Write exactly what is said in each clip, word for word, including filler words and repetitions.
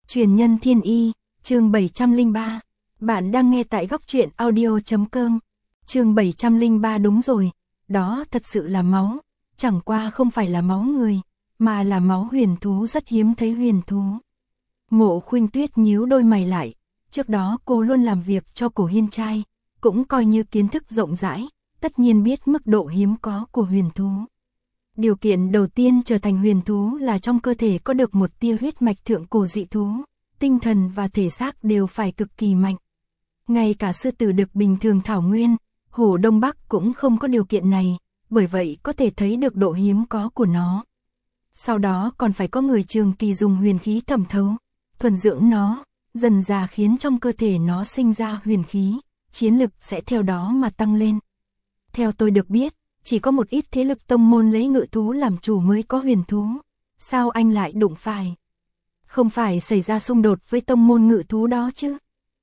Truyền nhân thiên y, chương bảy trăm lẻ ba. Bạn đang nghe tại góc truyện audio chấm com. Chương bảy trăm lẻ ba đúng rồi, đó thật sự là máu, chẳng qua không phải là máu người, mà là máu huyền thú, rất hiếm thấy huyền thú. Mộ Khuynh Tuyết nhíu đôi mày lại, trước đó cô luôn làm việc cho Cổ Hiên trai, cũng coi như kiến thức rộng rãi, tất nhiên biết mức độ hiếm có của huyền thú. Điều kiện đầu tiên trở thành huyền thú là trong cơ thể có được một tia huyết mạch thượng cổ dị thú, tinh thần và thể xác đều phải cực kỳ mạnh. Ngay cả sư tử đực bình thường thảo nguyên, hổ Đông Bắc cũng không có điều kiện này, bởi vậy có thể thấy được độ hiếm có của nó. Sau đó còn phải có người trường kỳ dùng huyền khí thẩm thấu, thuần dưỡng nó, dần dà khiến trong cơ thể nó sinh ra huyền khí, chiến lực sẽ theo đó mà tăng lên. Theo tôi được biết, chỉ có một ít thế lực tông môn lấy ngự thú làm chủ mới có huyền thú. Sao anh lại đụng phải? Không phải xảy ra xung đột với tông môn ngự thú đó chứ?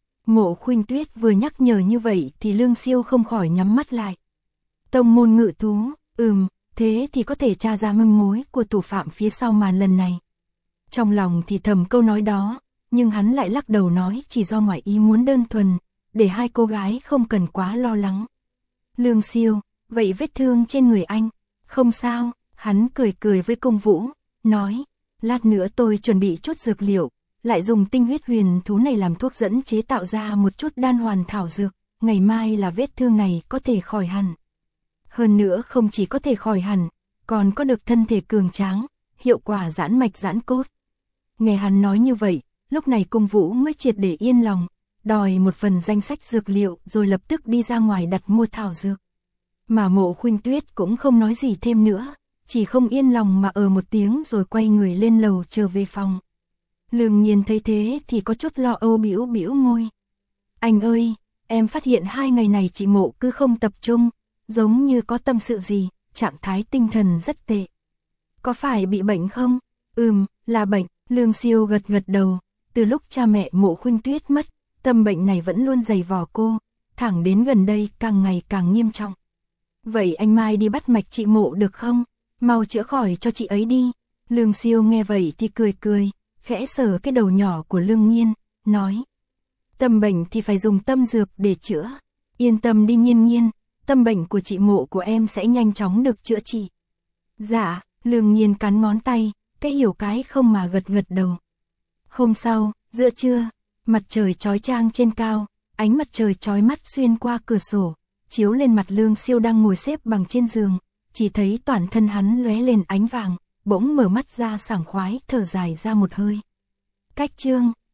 Mộ Khuynh Tuyết vừa nhắc nhở như vậy thì Lương Siêu không khỏi nhắm mắt lại. Tông môn ngự thú, ừm, thế thì có thể tra ra manh mối của thủ phạm phía sau màn lần này. Trong lòng thì thầm câu nói đó, nhưng hắn lại lắc đầu nói chỉ do ngoại ý muốn đơn thuần, để hai cô gái không cần quá lo lắng. Lương Siêu, vậy vết thương trên người anh, không sao, hắn cười cười với Cung Vũ, nói, lát nữa tôi chuẩn bị chút dược liệu, lại dùng tinh huyết huyền thú này làm thuốc dẫn chế tạo ra một chút đan hoàn thảo dược, ngày mai là vết thương này có thể khỏi hẳn. Hơn nữa không chỉ có thể khỏi hẳn, còn có được thân thể cường tráng, hiệu quả giãn mạch giãn cốt. Nghe hắn nói như vậy, lúc này Cung Vũ mới triệt để yên lòng, đòi một phần danh sách dược liệu rồi lập tức đi ra ngoài đặt mua thảo dược. Mà Mộ Khuynh Tuyết cũng không nói gì thêm nữa, chỉ không yên lòng mà ờ một tiếng rồi quay người lên lầu trở về phòng. Lương Nhiên thấy thế thì có chút lo âu, bĩu bĩu môi. Anh ơi, em phát hiện hai ngày này chị Mộ cứ không tập trung, giống như có tâm sự gì, trạng thái tinh thần rất tệ. Có phải bị bệnh không? Ừm, là bệnh, Lương Siêu gật gật đầu, từ lúc cha mẹ Mộ Khuynh Tuyết mất, tâm bệnh này vẫn luôn dày vò cô, thẳng đến gần đây càng ngày càng nghiêm trọng. Vậy anh mai đi bắt mạch chị Mộ được không? Mau chữa khỏi cho chị ấy đi. Lương Siêu nghe vậy thì cười cười, khẽ sờ cái đầu nhỏ của Lương Nhiên, nói. Tâm bệnh thì phải dùng tâm dược để chữa. Yên tâm đi Nhiên Nhiên, tâm bệnh của chị Mộ của em sẽ nhanh chóng được chữa trị. Dạ, Lương Nhiên cắn ngón tay, cái hiểu cái không mà gật gật đầu. Hôm sau, giữa trưa, mặt trời chói chang trên cao, ánh mặt trời chói mắt xuyên qua cửa sổ, chiếu lên mặt Lương Siêu đang ngồi xếp bằng trên giường, chỉ thấy toàn thân hắn lóe lên ánh vàng, bỗng mở mắt ra sảng khoái thở dài ra một hơi. Cách chương